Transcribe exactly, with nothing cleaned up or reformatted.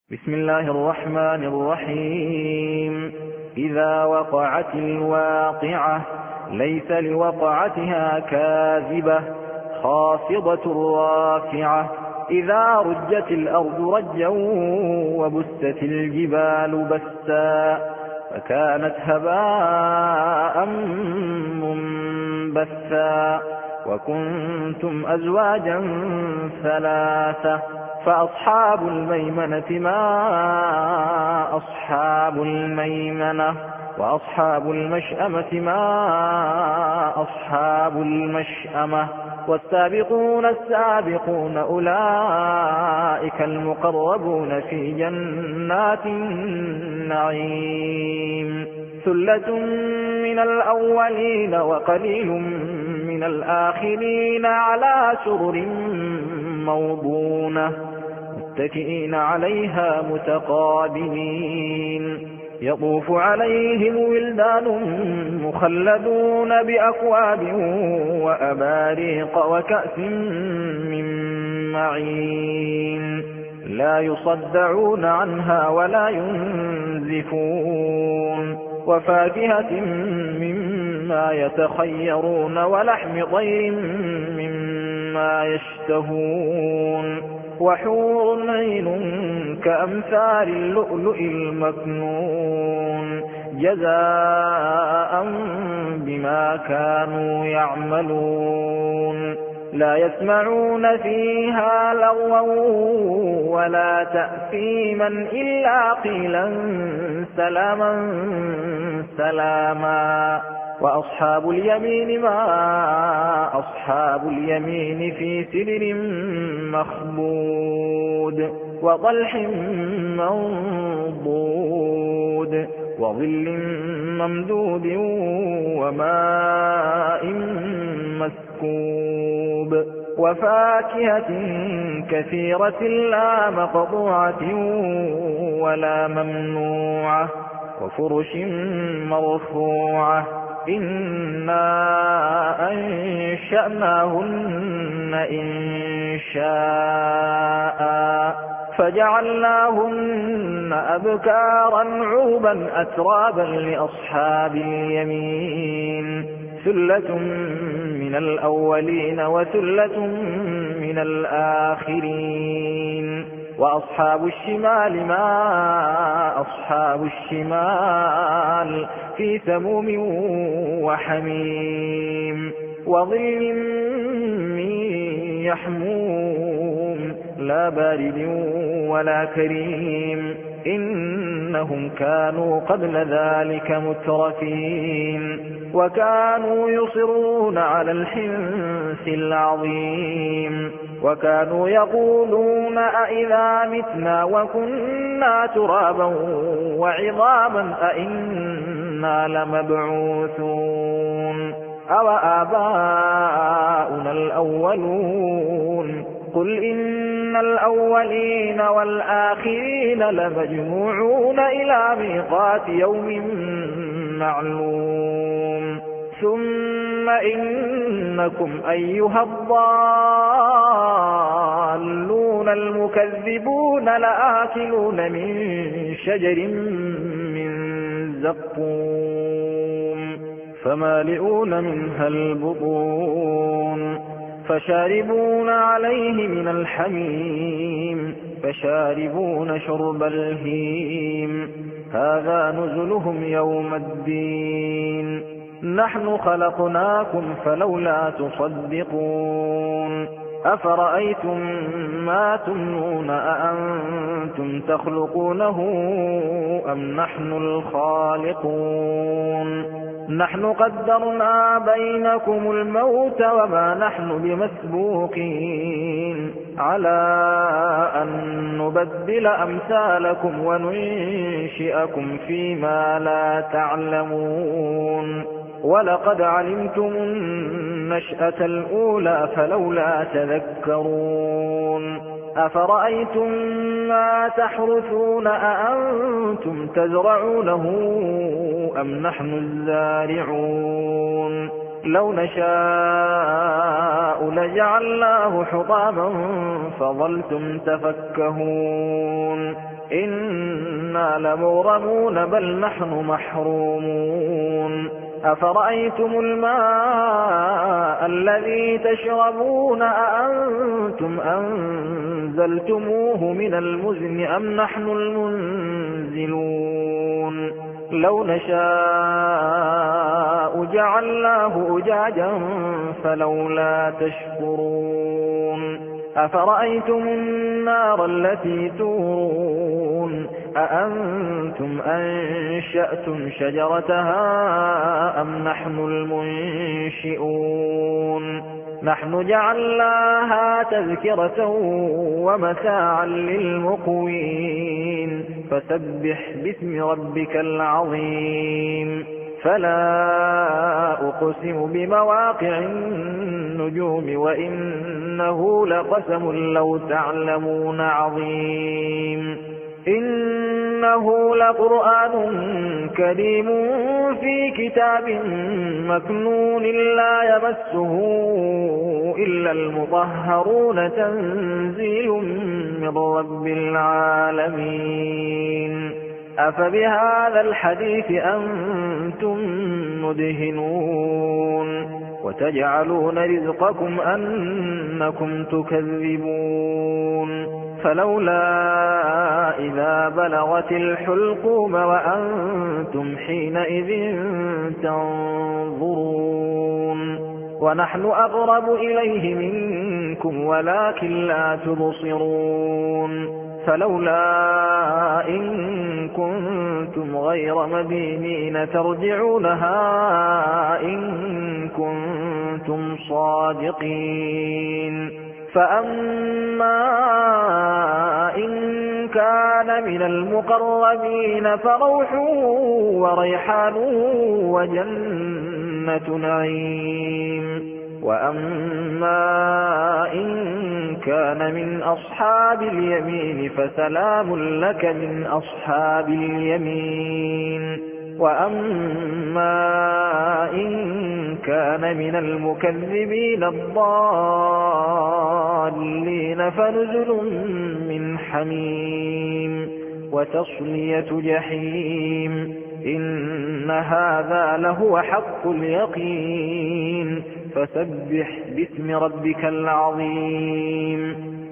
بسم الله الرحمن الرحيم. إذا وقعت الواقعة ليس لوقعتها كاذبة خافضة رافعة. إذا رجت الأرض رجا وبست الجبال بسا فكانت هباء منبثا وكنتم أزواجا ثلاثة فأصحاب الميمنة ما أصحاب الميمنة وأصحاب المشأمة ما أصحاب المشأمة والسابقون السابقون أولئك المقربون في جنات النعيم. ثلة من الأولين وقليل من الآخرين على سرر موضونة متكئين عليها متقابلين يطوف عليهم ولدان مخلدون بأكواب وأباريق وكأس من معين لا يصدعون عنها ولا ينزفون وفاكهة مما يتخيرون ولحم طير مما يشتهون وحور عين كأمثال اللؤلؤ المكنون جزاء بما كانوا يعملون. لا يسمعون فيها لغوا ولا تأثيما إلا قيلا سلاما سلاما. وأصحاب اليمين ما أصحاب اليمين في سدر مخبود وطلح منضود وظل ممدود وماء مسكوب وفاكهة كثيرة لا مقطوعة ولا ممنوعة وفرش مرفوعة إنا أنشأناهن إنشاء فجعلناهن أبكارا عربا أترابا لأصحاب اليمين. ثلة من الأولين وثلة من الآخرين. وأصحاب الشمال ما أصحاب الشمال في سموم وحميم وظل من يحموم لا بارد ولا كريم إنهم كانوا قبل ذلك مترفين وكانوا يصرون على الحنث العظيم وكانوا يقولون أئذا متنا وكنا ترابا وعظاما أئنا لمبعوثون أو آباؤنا الأولون. قل إن الأولين والآخرين لمجموعون إلى ميقات يوم معلوم ثم إنكم أيها الضالون المكذبون لآكلون من شجر من زقوم فمالئون منها البطون فشاربون عليه من الحميم فشاربون شرب الهيم هذا نزلهم يوم الدين. نحن خلقناكم فلولا تصدقون أفرأيتم ما تمنون أأنتم تخلقونه أم نحن الخالقون. نحن قدرنا بينكم الموت وما نحن بمسبوقين على أن نبدل أمثالكم وننشئكم فيما لا تعلمون. ولقد علمتم النشأة الأولى فلولا تذكرون. أفرأيتم ما تحرثون أأنتم تزرعونه أم نحن الزارعون. لو نشاء لجعلناه حطاما فظلتم تفكهون إنا لمغرمون بل نحن محرومون أفرأيتم الماء الذي تشربون أأنتم أنزلتموه من المزن أم نحن المنزلون لو نشاء جعلناه أجاجا فلولا تشكرون أفرأيتم النار التي تورون أأنتم أنشأتم شجرتها أم نحن المنشئون نحن جعلناها تذكرة ومتاعا للمقوين فسبح باسم ربك العظيم فلا أقسم بمواقع النجوم وإنه لقسم لو تعلمون عظيم إنه لقرآن كريم في كتاب مكنون لا يمسه إلا المطهرون تنزيل من رب العالمين أفبهذا الحديث أنتم مدهنون وتجعلون رزقكم أنكم تكذبون فلولا إذا بلغت الحلقوم وأنتم حينئذ تنظرون ونحن أقرب إليه منكم ولكن لا تبصرون فلولا إن كنتم غير مدينين ترجعونها إن كنتم صادقين فأما إن كان من المقربين فروح وريحان وجنة نعيم وأما إن كان من أصحاب اليمين فسلام لك من أصحاب اليمين وأما إن كان من المكذبين الضالين فنزل من حميم وتصلية جحيم إن هذا لهو حق اليقين فسبح باسم ربك العظيم